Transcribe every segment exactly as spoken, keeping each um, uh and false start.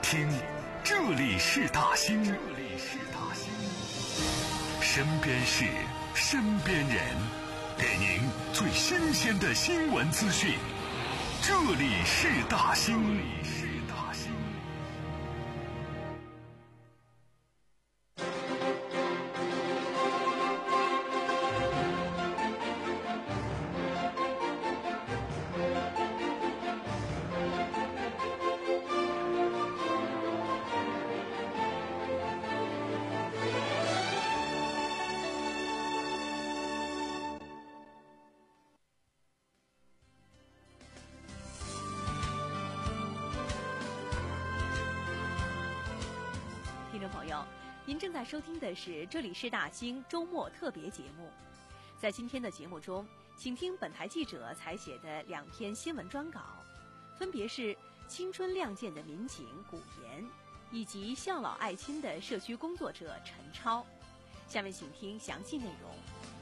听，这里是大兴，这里是大兴，身边事，身边人，给您最新鲜的新闻资讯。这里是大兴，这里是大兴。 听众朋友，您正在收听的是这里是大兴周末特别节目。在今天的节目中，请听本台记者采写的两篇新闻专稿，分别是青春亮剑的民警古岩，以及孝老爱亲的社区工作者陈超。下面请听详细内容。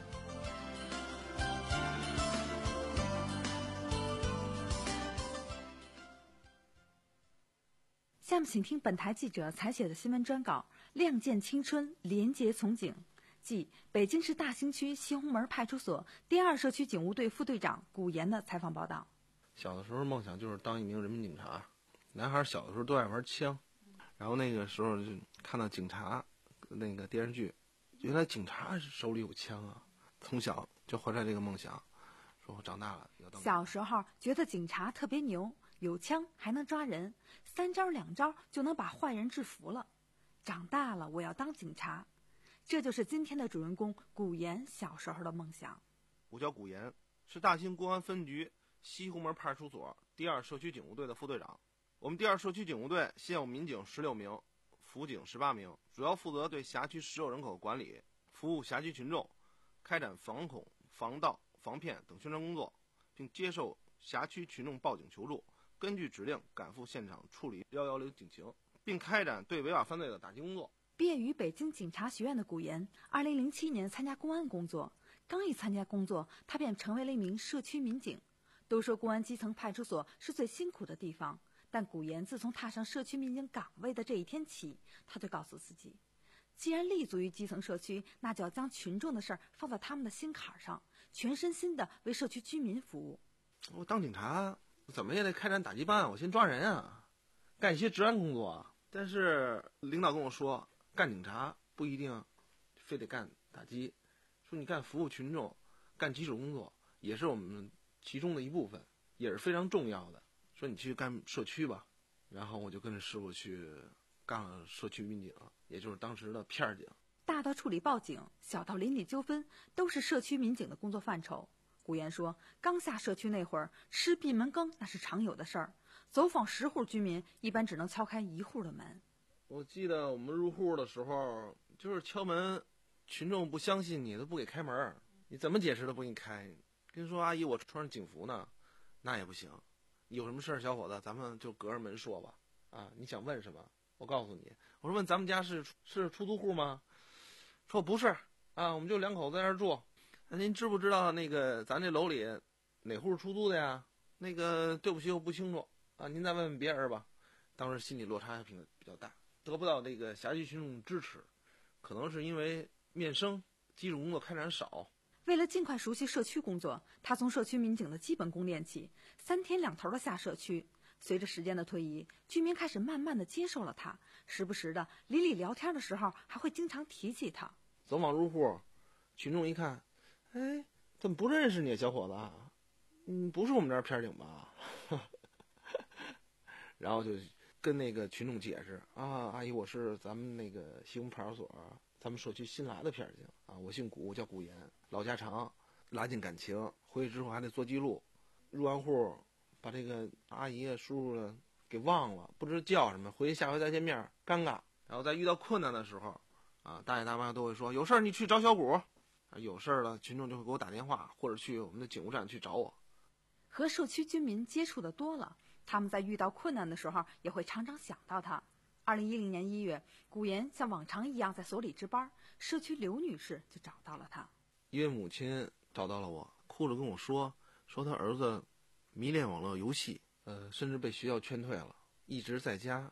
下面请听本台记者采写的新闻专稿《亮剑青春，廉洁从警》，即北京市大兴区西红门派出所第二社区警务队副队长古岩的采访报道。 小的时候梦想就是当一名人民警察，男孩小的时候都爱玩枪，然后那个时候就看到警察那个电视剧，原来警察手里有枪啊，从小就怀揣这个梦想，说我长大了要当。 小时候觉得警察特别牛，有枪还能抓人，三招两招就能把坏人制服了。长大了我要当警察，这就是今天的主人公古岩小时候的梦想。 我叫古岩，是大兴公安分局西红门派出所第二社区警务队的副队长。我们第二社区警务队现有民警十六名，辅警十八名，主要负责对辖区实有人口管理，服务辖区群众，开展防恐、防盗、防骗等宣传工作，并接受辖区群众报警求助，根据指令赶赴现场处理一一零警情，并开展对违法犯罪的打击工作。 毕业于北京警察学院的古岩，二零零七年参加公安工作。刚一参加工作，他便成为了一名社区民警。都说公安基层派出所是最辛苦的地方，但古岩自从踏上社区民警岗位的这一天起，他就告诉自己，既然立足于基层社区，那就要将群众的事儿放在他们的心坎上，全身心的为社区居民服务。 我当警察怎么也得开展打击办案，我先抓人啊，干一些治安工作啊。但是领导跟我说，干警察不一定非得干打击，说你干服务群众，干基础工作也是我们其中的一部分，也是非常重要的。说你去干社区吧，然后我就跟着师傅去干了社区民警，也就是当时的片警。 大到处理报警，小到邻里纠纷，都是社区民警的工作范畴。古岩说，刚下社区那会儿，吃闭门羹那是常有的事儿，走访十户居民，一般只能敲开一户的门。 我记得我们入户的时候，就是敲门，群众不相信你，都不给开门，你怎么解释都不给你开。跟说阿姨，我穿着警服呢，那也不行。有什么事儿，小伙子，咱们就隔着门说吧。啊，你想问什么？我告诉你。我说问咱们家是是出租户吗？说不是啊，我们就两口子在那儿住。那您知不知道那个咱这楼里哪户是出租的呀？那个对不起，我不清楚啊，您再问问别人吧。当时心理落差比比较大，得不到这个辖区群众支持，可能是因为面生，基础工作开展少。 为了尽快熟悉社区工作，他从社区民警的基本功练起，三天两头的下社区。随着时间的推移，居民开始慢慢的接受了他，时不时的邻里聊天的时候还会经常提起他。 走访入户，群众一看，哎，怎么不认识你，小伙子啊？嗯，不是我们这儿片警吧？然后就跟那个群众解释啊，阿姨，我是咱们那个西红派出所咱们社区新来的片警啊，我姓古，叫古岩，老家常，拉近感情。回去之后还得做记录，入完户把这个阿姨叔叔给忘了，不知道叫什么，回去下回再见面尴尬。然后在遇到困难的时候啊，大爷大妈都会说，有事儿你去找小古，有事儿了群众就会给我打电话，或者去我们的警务站去找我。 和社区居民接触的多了，他们在遇到困难的时候也会常常想到他。二零一零年一月，古岩像往常一样在所里值班，社区刘女士就找到了他。 一位母亲找到了我，哭着跟我说，说他儿子迷恋网络游戏，呃，甚至被学校劝退了，一直在家打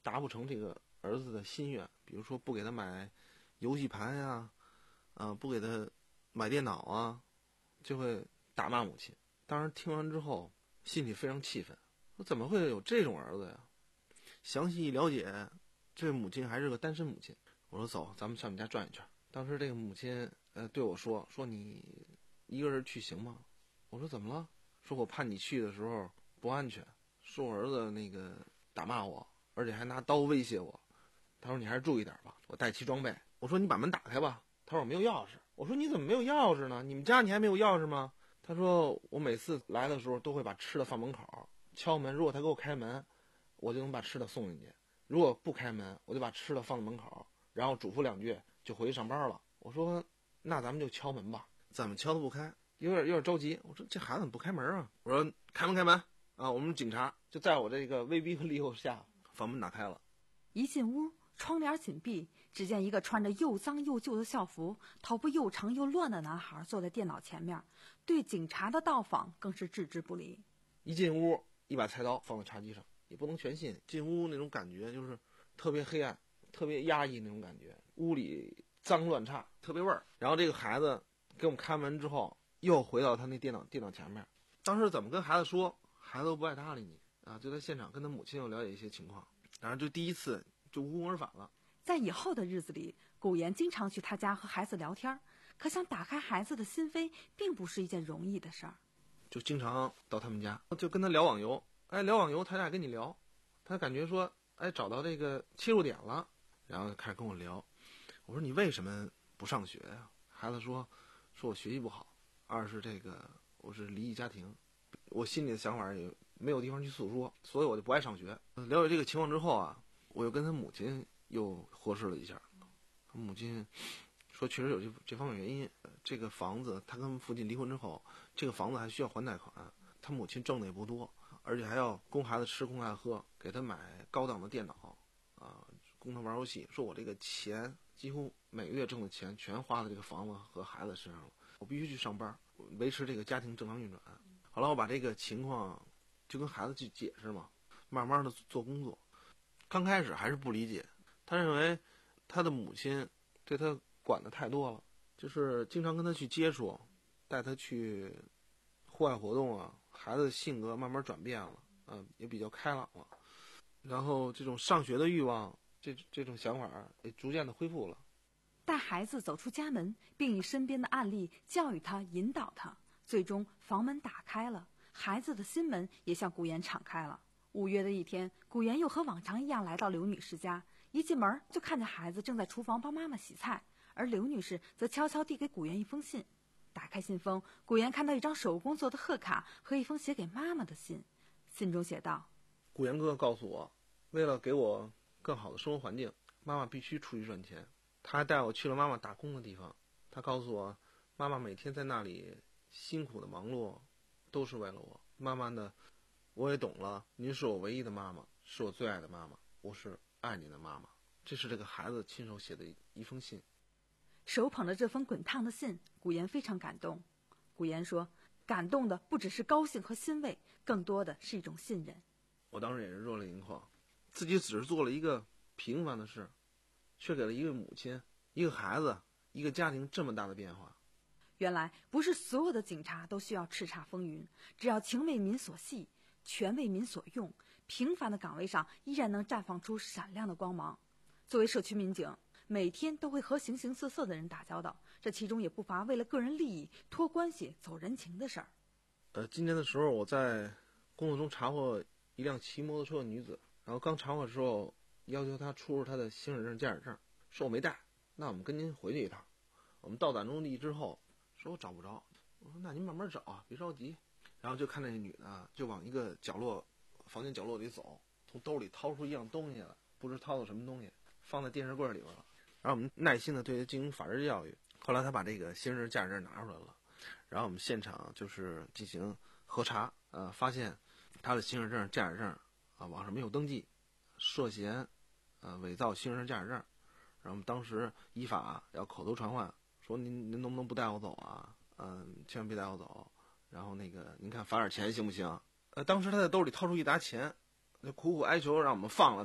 达不成这个儿子的心愿，比如说不给他买游戏盘呀、啊，呃，不给他买电脑啊，就会打骂母亲。当时听完之后，心里非常气愤，说怎么会有这种儿子呀？详细一了解，这母亲还是个单身母亲。我说走，咱们上你家转一圈。当时这个母亲呃对我说说你一个人去行吗？我说怎么了？说我怕你去的时候不安全，说我儿子那个打骂我，而且还拿刀威胁我。他说你还是注意点吧，我带齐装备。我说你把门打开吧。他说我没有钥匙。我说你怎么没有钥匙呢？你们家你还没有钥匙吗？他说我每次来的时候都会把吃的放门口，敲门，如果他给我开门，我就能把吃的送进去；如果不开门，我就把吃的放在门口，然后嘱咐两句就回去上班了。我说那咱们就敲门吧。怎么敲都不开，有点有点着急。我说这孩子怎么不开门啊？我说开门开门啊！我们警察就在我这个威逼利诱下，房门打开了。 一进屋，窗帘紧闭，只见一个穿着又脏又旧的校服、头发又长又乱的男孩坐在电脑前面，对警察的到访更是置之不理。 一进屋，一把菜刀放在茶几上，也不能全信。进屋那种感觉就是特别黑暗，特别压抑那种感觉，屋里脏乱差，特别味儿。然后这个孩子给我们开门之后，又回到他那电脑电脑前面。当时怎么跟孩子说，孩子都不爱搭理你啊！就在现场跟他母亲又了解一些情况，然后就第一次就无功而返了。 在以后的日子里，古言经常去他家和孩子聊天，可想打开孩子的心扉，并不是一件容易的事儿。 就经常到他们家，就跟他聊网游。哎，聊网游，他俩跟你聊，他感觉说，哎，找到这个切入点了，然后开始跟我聊。我说你为什么不上学呀？孩子说，说我学习不好，二是这个我是离异家庭，我心里的想法也没有地方去诉说，所以我就不爱上学。了解这个情况之后啊，我又跟他母亲又核实了一下，他母亲说确实有这这方面原因。这个房子他跟父亲离婚之后，这个房子还需要还贷款，他母亲挣的也不多，而且还要供孩子吃供孩子喝，给他买高档的电脑啊，供他玩游戏。说我这个钱几乎每个月挣的钱全花在这个房子和孩子身上了，我必须去上班维持这个家庭正常运转。后来我把这个情况就跟孩子去解释嘛，慢慢的做工作。刚开始还是不理解，他认为他的母亲对他管的太多了，就是经常跟他去接触，带他去户外活动啊，孩子的性格慢慢转变了，嗯、呃，也比较开朗了，然后这种上学的欲望，这这种想法也逐渐的恢复了。 带孩子走出家门，并以身边的案例教育他、引导他，最终房门打开了，孩子的心门也向古言敞开了。五月的一天，古言又和往常一样来到刘女士家，一进门就看见孩子正在厨房帮妈妈洗菜，而刘女士则悄悄递给古言一封信。打开信封，古言看到一张手工做的贺卡和一封写给妈妈的信，信中写道： 古言哥告诉我，为了给我更好的生活环境，妈妈必须出去赚钱。他还带我去了妈妈打工的地方，他告诉我，妈妈每天在那里辛苦的忙碌，都是为了我。慢慢的，我也懂了，您是我唯一的妈妈，是我最爱的妈妈，我是爱你的妈妈。这是这个孩子亲手写的一封信。 手捧着这封滚烫的信，古言非常感动。古言说，感动的不只是高兴和欣慰，更多的是一种信任。 我当时也是热泪盈眶，自己只是做了一个平凡的事，却给了一位母亲、一个孩子、一个家庭这么大的变化。 原来不是所有的警察都需要叱咤风云，只要情为民所系，权为民所用，平凡的岗位上依然能绽放出闪亮的光芒。作为社区民警，每天都会和形形色色的人打交道，这其中也不乏为了个人利益、托关系、走人情的事儿。 呃，今天的时候我在工作中查获一辆骑摩托车的女子，然后刚查获的时候要求她出示她的行驶证、驾驶证，说我没带，那我们跟您回去一趟。我们到达目的地之后，说我找不着，我说那您慢慢找啊，别着急。然后就看那女的就往一个角落房间角落里走，从兜里掏出一样东西来，不知掏到什么东西，放在电视柜里边了。然后我们耐心的对她进行法制教育。后来她把这个行驶证、驾驶证拿出来了，然后我们现场就是进行核查，呃，发现她的行驶证、驾驶证啊网上没有登记，涉嫌呃伪造行驶证、驾驶证。然后我们当时依法要口头传唤，说您您能不能不带我走啊？嗯，千万别带我走。然后那个您看罚点钱行不行？呃，当时他在兜里掏出一沓钱，就苦苦哀求让我们放了他。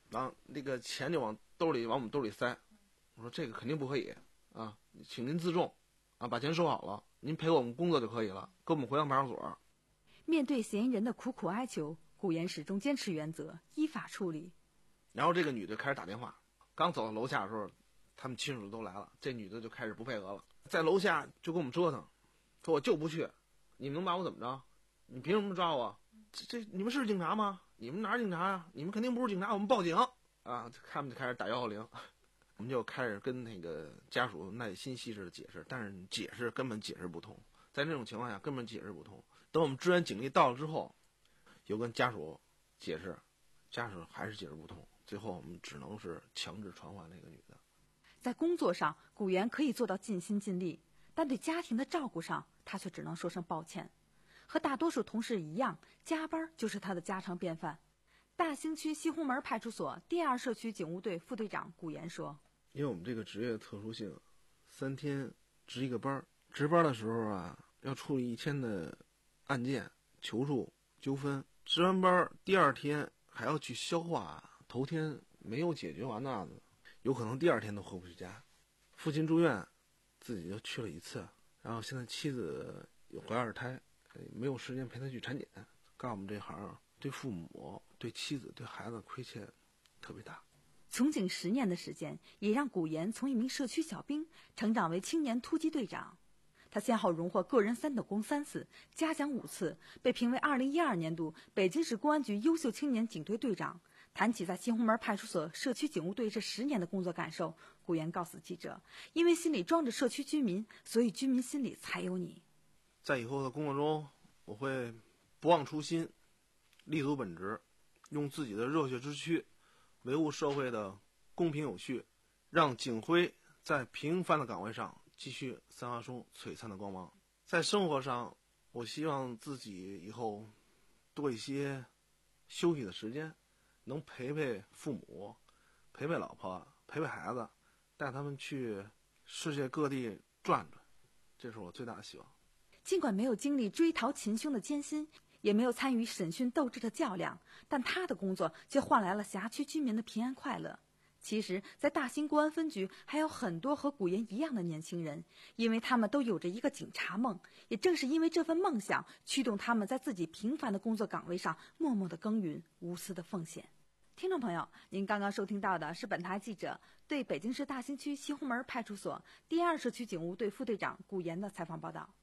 然后那个钱就往兜里往我们兜里塞。我说这个肯定不可以啊，请您自重啊，把钱收好了，您陪我们工作就可以了，跟我们回趟派出所。 面对嫌疑人的苦苦哀求，古岩始终坚持原则，依法处理。 然后这个女的开始打电话，刚走到楼下的时候，他们亲属都来了，这女的就开始不配合了，在楼下就跟我们折腾，说我就不去，你们能把我怎么着？你凭什么抓我？这这你们是警察吗？你们哪是警察呀？你们肯定不是警察，我们报警啊！他们就开始打幺幺零，我们就开始跟那个家属耐心细致的解释，但是解释根本解释不通，在这种情况下根本解释不通。等我们支援警力到了之后，又跟家属解释，家属还是解释不通，最后我们只能是强制传唤那个女的。 在工作上，古岩可以做到尽心尽力，但对家庭的照顾上，他却只能说声抱歉。和大多数同事一样，加班就是他的家常便饭。大兴区西红门派出所第二社区警务队副队长古岩说： 因为我们这个职业的特殊性，三天值一个班，值班的时候啊，要处理一天的案件、求助、纠纷。值完班第二天还要去消化头天没有解决完的案子，有可能第二天都回不去家。父亲住院，自己就去了一次，然后现在妻子有怀二胎，没有时间陪他去产检。干我们这行，对父母、对妻子、对孩子亏欠特别大。 从警十年的时间，也让古岩从一名社区小兵成长为青年突击队长。他先后荣获个人三等功三次，嘉奖五次，被评为二零一二年度北京市公安局优秀青年警队队长。谈起在西红门派出所社区警务队这十年的工作感受，古岩告诉记者：因为心里装着社区居民，所以居民心里才有你。 在以后的工作中，我会不忘初心，立足本职，用自己的热血之躯维护社会的公平有序，让警徽在平凡的岗位上继续散发出璀璨的光芒。在生活上，我希望自己以后多一些休息的时间，能陪陪父母，陪陪老婆，陪陪孩子，带他们去世界各地转转，这是我最大的希望。 尽管没有经历追逃擒凶的艰辛，也没有参与审讯斗智的较量，但他的工作却换来了辖区居民的平安快乐。其实，在大兴公安分局还有很多和古岩一样的年轻人，因为他们都有着一个警察梦，也正是因为这份梦想，驱动他们在自己平凡的工作岗位上默默的耕耘，无私的奉献。听众朋友，您刚刚收听到的是本台记者对北京市大兴区西红门派出所第二社区警务队副队长古岩的采访报道。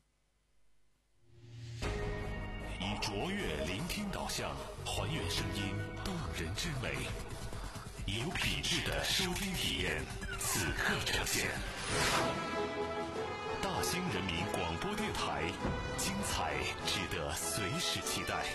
以卓越聆听导向，还原声音动人之美，有品质的收听体验，此刻呈现。大兴人民广播电台，精彩值得随时期待。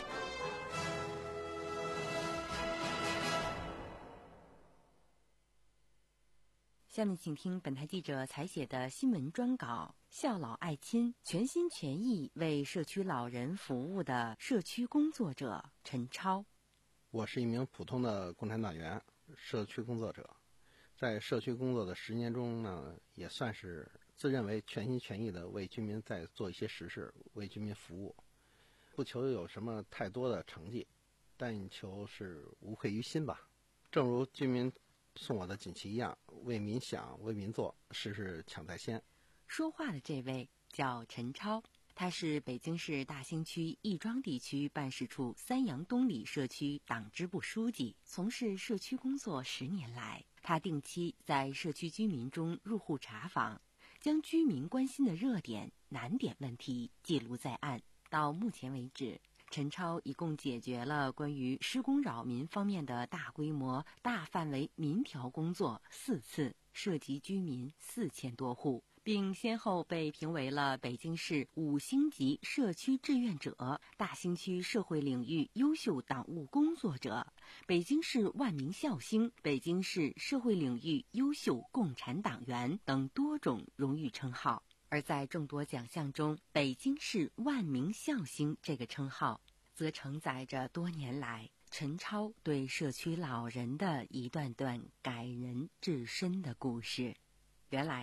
下面请听本台记者采写的新闻专稿：孝老爱亲，全心全意为社区老人服务的社区工作者陈超。 我是一名普通的共产党员，社区工作者。在社区工作的十年中呢，也算是自认为全心全意的为居民在做一些实事，为居民服务。不求有什么太多的成绩，但求是无愧于心吧。正如居民送我的锦旗一样，为民想，为民做，事事抢在先。 说话的这位叫陈超，他是北京市大兴区亦庄地区办事处三阳东里社区党支部书记，从事社区工作十年来，他定期在社区居民中入户查访，将居民关心的热点、难点问题记录在案。到目前为止，陈超一共解决了关于施工扰民方面的大规模、大范围民调工作四次，涉及居民四千多户，并先后被评为了北京市五星级社区志愿者、大兴区社会领域优秀党务工作者、北京市万名孝星、北京市社会领域优秀共产党员等多种荣誉称号。而在众多奖项中，北京市万名孝星这个称号，则承载着多年来陈超对社区老人的一段段感人至深的故事。原来，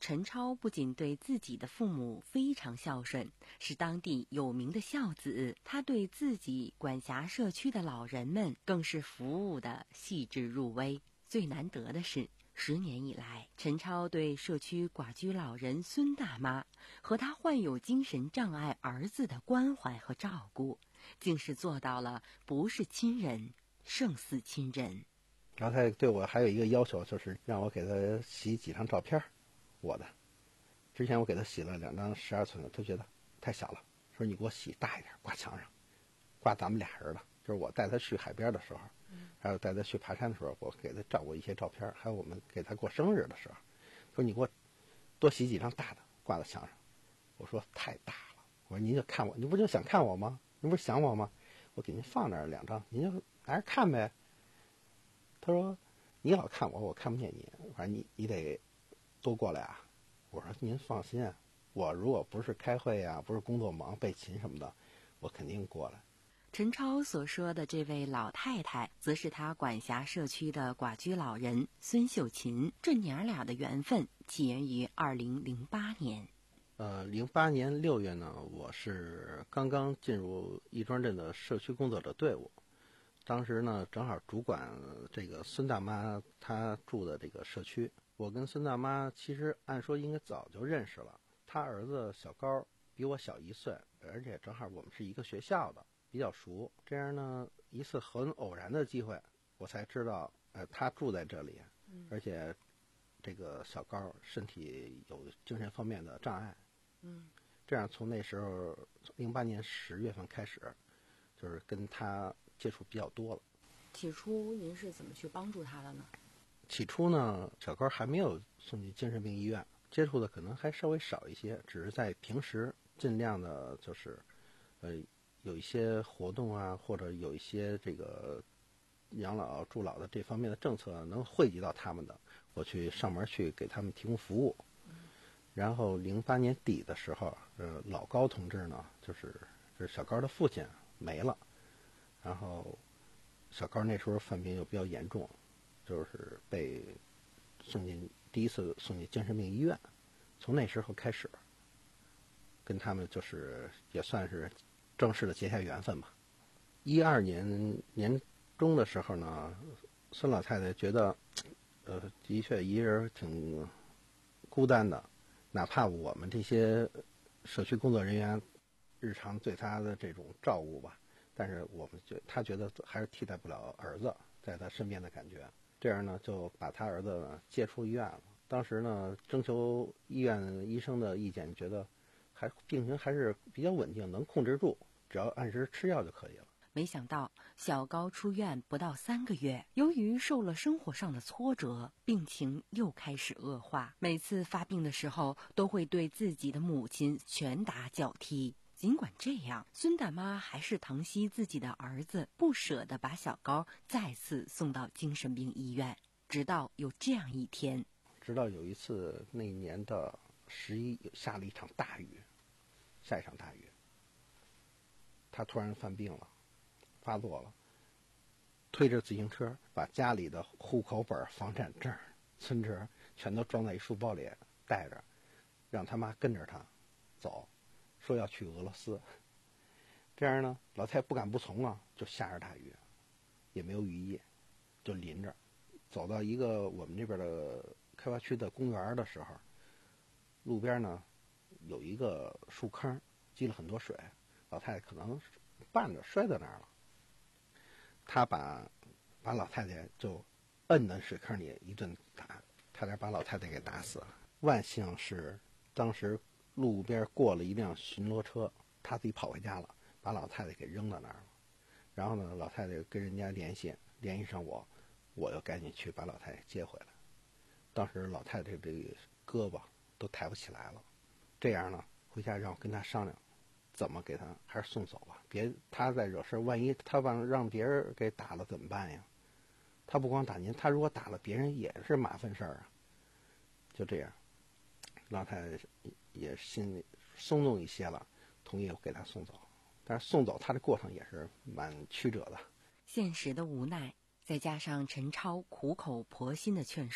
陈超不仅对自己的父母非常孝顺，是当地有名的孝子，他对自己管辖社区的老人们更是服务的细致入微。最难得的是，十年以来，陈超对社区寡居老人孙大妈和他患有精神障碍儿子的关怀和照顾，竟是做到了不是亲人胜似亲人。 老太太对我还有一个要求，就是让我给她洗几张照片，我的。之前我给她洗了两张十二寸的，她觉得太小了，说你给我洗大一点，挂墙上，挂咱们俩人的。就是我带她去海边的时候，还有带她去爬山的时候，我给她照过一些照片，还有我们给她过生日的时候，说你给我多洗几张大的，挂在墙上。我说太大了，我说您就看我，您不就想看我吗？您不是想我吗？我给您放那儿两张，您就来看呗。他说你老看我，我看不见你，反正你你得多过来啊。我说您放心，我如果不是开会啊，不是工作忙备勤什么的，我肯定过来。 陈超所说的这位老太太，则是他管辖社区的寡居老人孙秀琴。这娘俩的缘分起源于二零零八年。 呃，零八年六月呢，我是刚刚进入亦庄镇的社区工作者队伍。当时呢，正好主管这个孙大妈她住的这个社区。我跟孙大妈其实按说应该早就认识了，她儿子小高比我小一岁，而且正好我们是一个学校的，比较熟。这样呢，一次很偶然的机会，我才知道，呃，她住在这里，而且这个小高身体有精神方面的障碍。 嗯， 这样从那时候，零八年十月份开始，就是跟她接触比较多了。 起初您是怎么去帮助他的呢？ 起初呢，小高还没有送进精神病医院，接触的可能还稍微少一些，只是在平时尽量的就是，呃，有一些活动啊，或者有一些这个养老助老的这方面的政策能惠及到他们的，我去上门去给他们提供服务。然后零八年底的时候，呃，老高同志呢，就是就是小高的父亲没了。然后小高那时候犯病又比较严重，就是被送进第一次送进精神病医院。从那时候开始，跟他们就是也算是正式的结下缘分吧。一二年年中的时候呢，孙老太太觉得，呃，的确一人挺孤单的，哪怕我们这些社区工作人员日常对她的这种照顾吧。但是我们觉他觉得还是替代不了儿子在他身边的感觉，这样呢就把他儿子呢接出医院了。当时呢征求医院医生的意见，觉得还病情还是比较稳定，能控制住，只要按时吃药就可以了。 没想到小高出院不到三个月，由于受了生活上的挫折，病情又开始恶化。每次发病的时候，都会对自己的母亲拳打脚踢。尽管这样，孙大妈还是疼惜自己的儿子，不舍得把小高再次送到精神病医院。直到有这样一天， 直到有一次那年的十一下了一场大雨，下一场大雨，他突然犯病了，发作了，推着自行车把家里的户口本、房产证、存折全都装在一书包里带着，让他妈跟着他走，说要去俄罗斯。这样呢，老太太不敢不从啊，就下着大雨，也没有雨衣，就淋着走到一个我们这边的开发区的公园的时候，路边呢有一个树坑，积了很多水，老太太可能绊着摔在那儿了。他把把老太太就摁在水坑里一顿打，差点把老太太给打死了。万幸是当时路边过了一辆巡逻车，他自己跑回家了，把老太太给扔到那儿了。然后呢，老太太跟人家联系，联系上我，我又赶紧去把老太太接回来。当时老太太这个胳膊都抬不起来了，这样呢，回家让我跟她商量，怎么给她还是送走吧，别她再惹事，万一她让让别人给打了怎么办呀？她不光打您，她如果打了别人也是麻烦事儿啊。就这样，老太太也心里松动一些了，同意我给她送走。但是送走她的过程也是蛮曲折的。 现实的无奈，再加上陈超苦口婆心的劝说，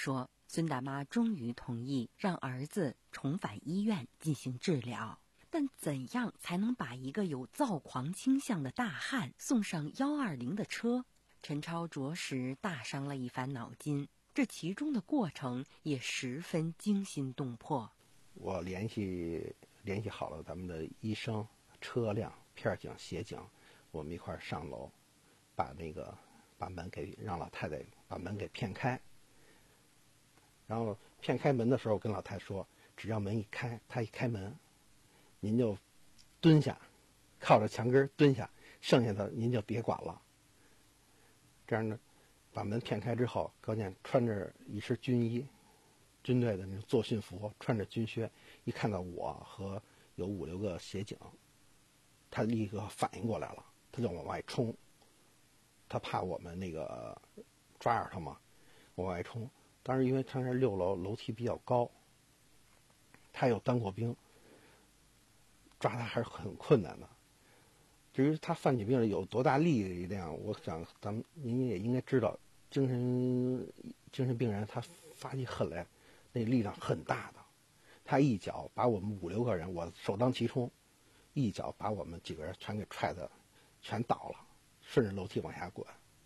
孙大妈终于同意让儿子重返医院进行治疗。但怎样才能把一个有躁狂倾向的大汉送上一二零的车？陈超着实大伤了一番脑筋，这其中的过程也十分惊心动魄。 我联系联系好了咱们的医生、车辆、片警、协警，我们一块儿上楼，把那个把门给让老太太把门给骗开。然后骗开门的时候，跟老太太说，只要门一开，她一开门，您就蹲下，靠着墙根蹲下，剩下的您就别管了。这样呢，把门骗开之后，高健穿着一身军衣，军队的那种作训服，穿着军靴，一看到我和有五六个协警，他立刻反应过来了，他就往外冲。他怕我们那个抓着他嘛，往外冲。当时因为他是六楼，楼梯比较高，他有当过兵，抓他还是很困难的。至于他犯起病来有多大力量，我想咱们您也应该知道，精神精神病人他发起狠来，那力量很大的。他一脚把我们五六个人，我首当其冲，一脚把我们几个人全给踹的，全倒了，顺着楼梯往下滚。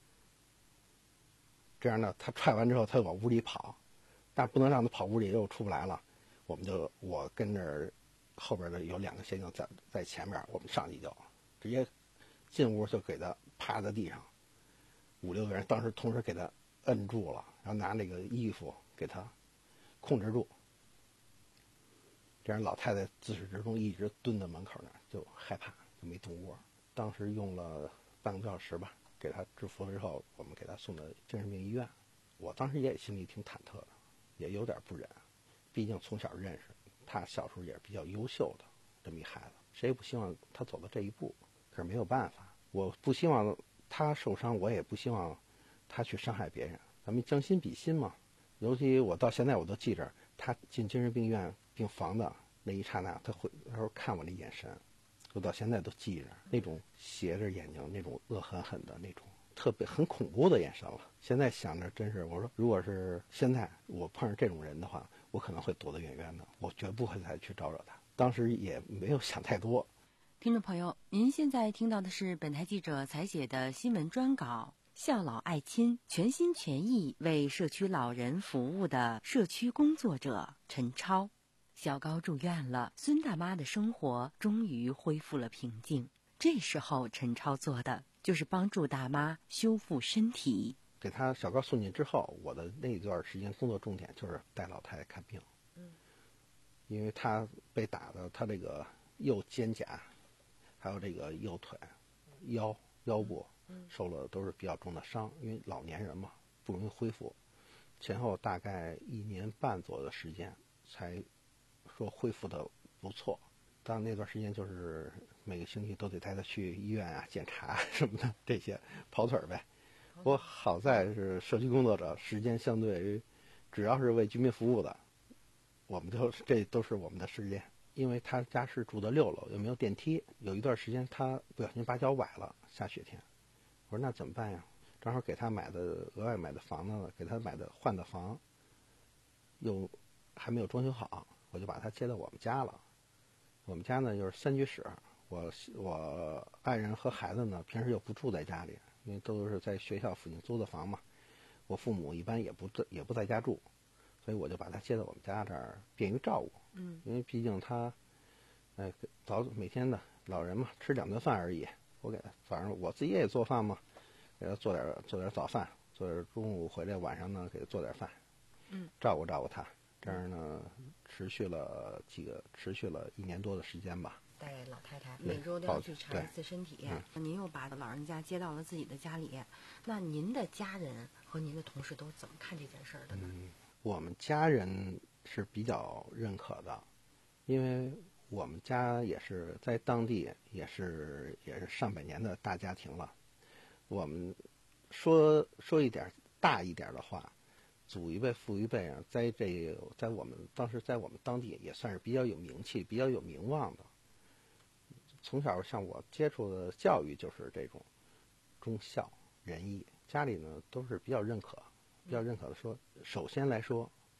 这样呢，他踹完之后，他就往屋里跑，但不能让他跑屋里又出不来了。我们就我跟着后边的有两个协警在在前面，我们上去就直接进屋就给他趴在地上，五六个人当时同时给他摁住了，然后拿那个衣服给他控制住。这样老太太自始至终一直蹲在门口那儿，就害怕，就没动窝。当时用了半个多小时吧，给他制服了之后，我们给他送到精神病医院。我当时也心里挺忐忑的，也有点不忍，毕竟从小认识他，小时候也是比较优秀的这么一孩子，谁也不希望他走到这一步。可是没有办法，我不希望他受伤，我也不希望他去伤害别人，咱们将心比心嘛。尤其我到现在我都记着，他进精神病院病房的那一刹那，他会他说看我的眼神，我到现在都记着，那种斜着眼睛，那种恶狠狠的那种特别很恐怖的眼神了。现在想着真是，我说如果是现在我碰上这种人的话，我可能会躲得远远的，我绝不会再去招惹他。当时也没有想太多。 听众朋友，您现在听到的是本台记者采写的新闻专稿，孝老爱亲，全心全意为社区老人服务的社区工作者陈超。小高住院了，孙大妈的生活终于恢复了平静。这时候陈超做的就是帮助大妈修复身体。 给他小高送进之后，我的那段时间工作重点就是带老太太看病。嗯，因为他被打的，他这个右肩胛还有这个右腿腰腰部受了都是比较重的伤，因为老年人嘛不容易恢复，前后大概一年半左右的时间才说恢复的不错。但那段时间就是每个星期都得带他去医院啊检查什么的，这些跑腿呗。我好在是社区工作者，时间相对于只要是为居民服务的，我们就这都是我们的时间。因为他家是住的六楼，又没有电梯，有一段时间他不小心把脚崴了，下雪天。我说那怎么办呀？正好给他买的额外买的房子，给他买的换的房，又还没有装修好，我就把他接到我们家了。我们家呢就是三居室，我我爱人和孩子呢平时又不住在家里，因为都是在学校附近租的房嘛。我父母一般也不也不在家住，所以我就把他接到我们家这儿，便于照顾。嗯，因为毕竟他，哎，早每天的老人嘛，吃两顿饭而已。我给他早上我自己也做饭嘛，给他做点做点早饭，做点中午回来晚上呢给他做点饭，嗯，照顾照顾他。这样呢，持续了几个，持续了一年多的时间吧。 带老太太每周都要去查一次身体，嗯、您又把老人家接到了自己的家里，那您的家人和您的同事都怎么看这件事儿的呢？ 嗯，我们家人是比较认可的，因为我们家也是在当地也是也是上百年的大家庭了。我们说说一点大一点的话，祖一辈父一辈啊，在这在我们当时在我们当地也算是比较有名气、比较有名望的。从小像我接触的教育就是这种忠孝仁义，家里呢都是比较认可，比较认可的说，首先来说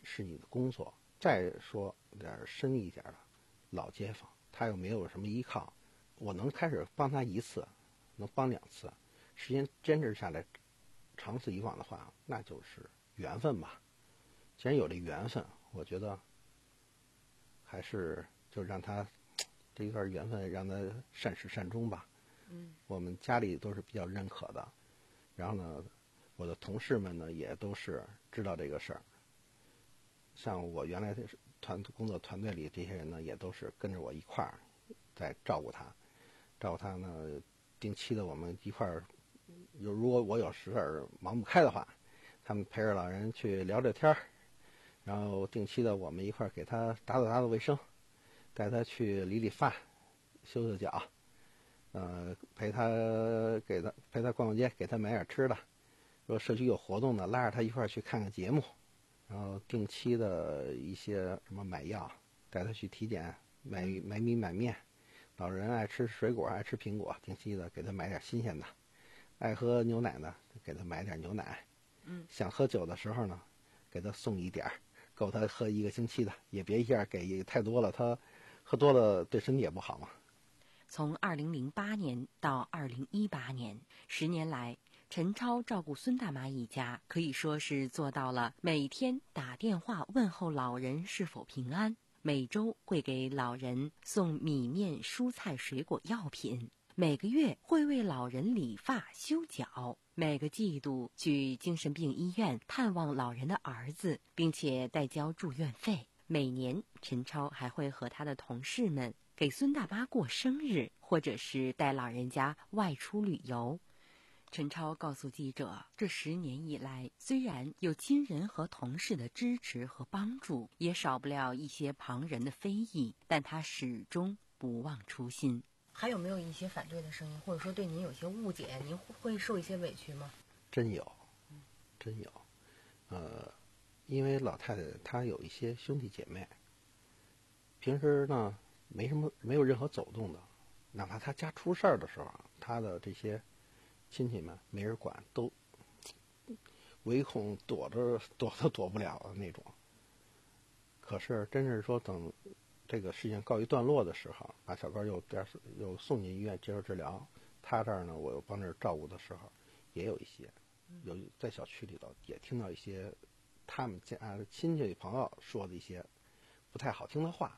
是你的工作。再说点深一点的，老街坊他又没有什么依靠，我能开始帮他一次，能帮两次，时间坚持下来，长此以往的话，那就是缘分吧。既然有这缘分，我觉得还是就让他这一段缘分让他善始善终吧。 嗯， 我们家里都是比较认可的，然后呢，我的同事们呢也都是知道这个事儿。像我原来团工作团队里这些人呢，也都是跟着我一块儿在照顾他，照顾他呢，定期的我们一块儿，有如果我有时儿忙不开的话，他们陪着老人去聊着天儿，然后定期的我们一块儿给他打扫打扫卫生，带他去理理发，修修脚，呃，陪他给他陪他逛逛街，给他买点吃的。如果社区有活动呢，拉着他一块儿去看看节目。然后定期的一些什么买药，带他去体检，买买米买面。老人爱吃水果，爱吃苹果，定期的给他买点新鲜的。爱喝牛奶呢，给他买点牛奶。 嗯， 想喝酒的时候呢，给他送一点，够他喝一个星期的，也别一下给太多了，他喝多了对身体也不好嘛。 从二零零八年到二零一八年，十年来，陈超照顾孙大妈一家，可以说是做到了每天打电话问候老人是否平安，每周会给老人送米面、蔬菜、水果、药品，每个月会为老人理发、修脚，每个季度去精神病医院探望老人的儿子，并且代交住院费。每年，陈超还会和他的同事们给孙大妈过生日，或者是带老人家外出旅游。陈超告诉记者，这十年以来，虽然有亲人和同事的支持和帮助，也少不了一些旁人的非议，但他始终不忘初心。 还有没有一些反对的声音，或者说对您有些误解，您会受一些委屈吗？ 真有，真有。呃，因为老太太她有一些兄弟姐妹，平时呢没什么没有任何走动的，哪怕她家出事儿的时候，她的这些亲戚们没人管，都唯恐躲着躲都躲不了的那种。可是真是说等这个事情告一段落的时候，把小高又又送进医院接受治疗，他这儿呢我又帮着照顾的时候，也有一些有在小区里头也听到一些他们家亲戚朋友说的一些不太好听的话，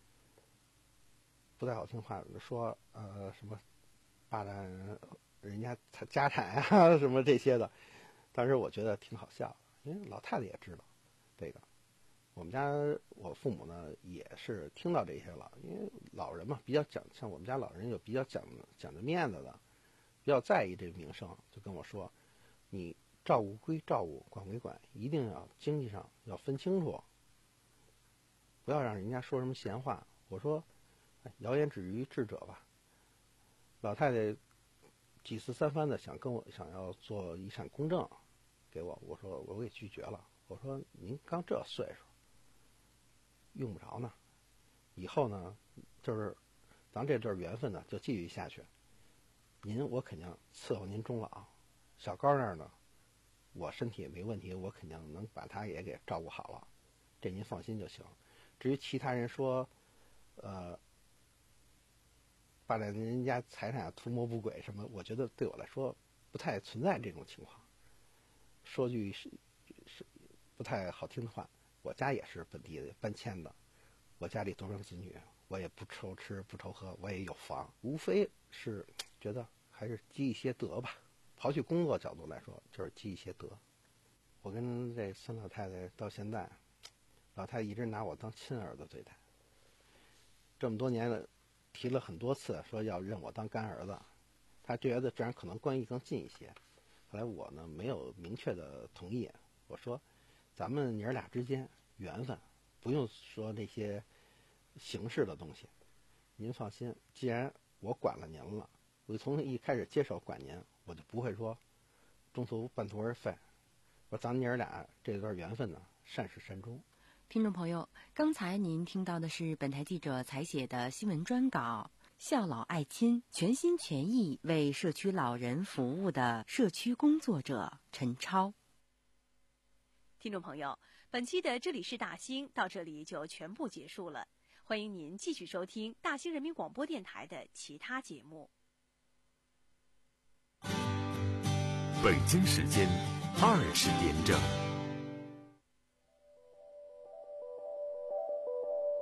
不太好听话说呃什么霸占人家家产啊什么这些的，当时我觉得挺好笑的，因为老太太也知道这个。我们家我父母呢也是听到这些了，因为老人嘛比较讲，像我们家老人有比较讲讲究面子的，比较在意这个名声，就跟我说，你照顾归照顾，管归管，一定要经济上要分清楚，不要让人家说什么闲话。我说，哎，谣言止于智者吧。老太太几次三番的想跟我想要做遗产公证给我，我说我给拒绝了。我说您刚这岁数，用不着呢。以后呢，就是咱这段缘分呢就继续下去。您我肯定伺候您终老。小高那儿呢，我身体也没问题，我肯定能把他也给照顾好了，这您放心就行。至于其他人说，呃，霸占人家财产图谋不轨什么，我觉得对我来说不太存在这种情况。说句是是不太好听的话，我家也是本地的搬迁的，我家里独生子女，我也不愁吃不愁喝，我也有房，无非是觉得还是积一些德吧。刨去工作角度来说，就是积一些德。我跟这孙老太太到现在，老太太一直拿我当亲儿子对待。这么多年了，提了很多次说要认我当干儿子，她觉得这样可能关系更近一些。后来我呢没有明确的同意，我说咱们娘俩之间缘分，不用说那些形式的东西。您放心，既然我管了您了，我从一开始接手管您，我就不会说中途半途而废。说咱们娘俩这段缘分呢，善始善终。 听众朋友，刚才您听到的是本台记者采写的新闻专稿，孝老爱亲，全心全意为社区老人服务的社区工作者陈超。 听众朋友， 本期的这里是大兴到这里就全部结束了，欢迎您继续收听大兴人民广播电台的其他节目。 北京时间二十点整。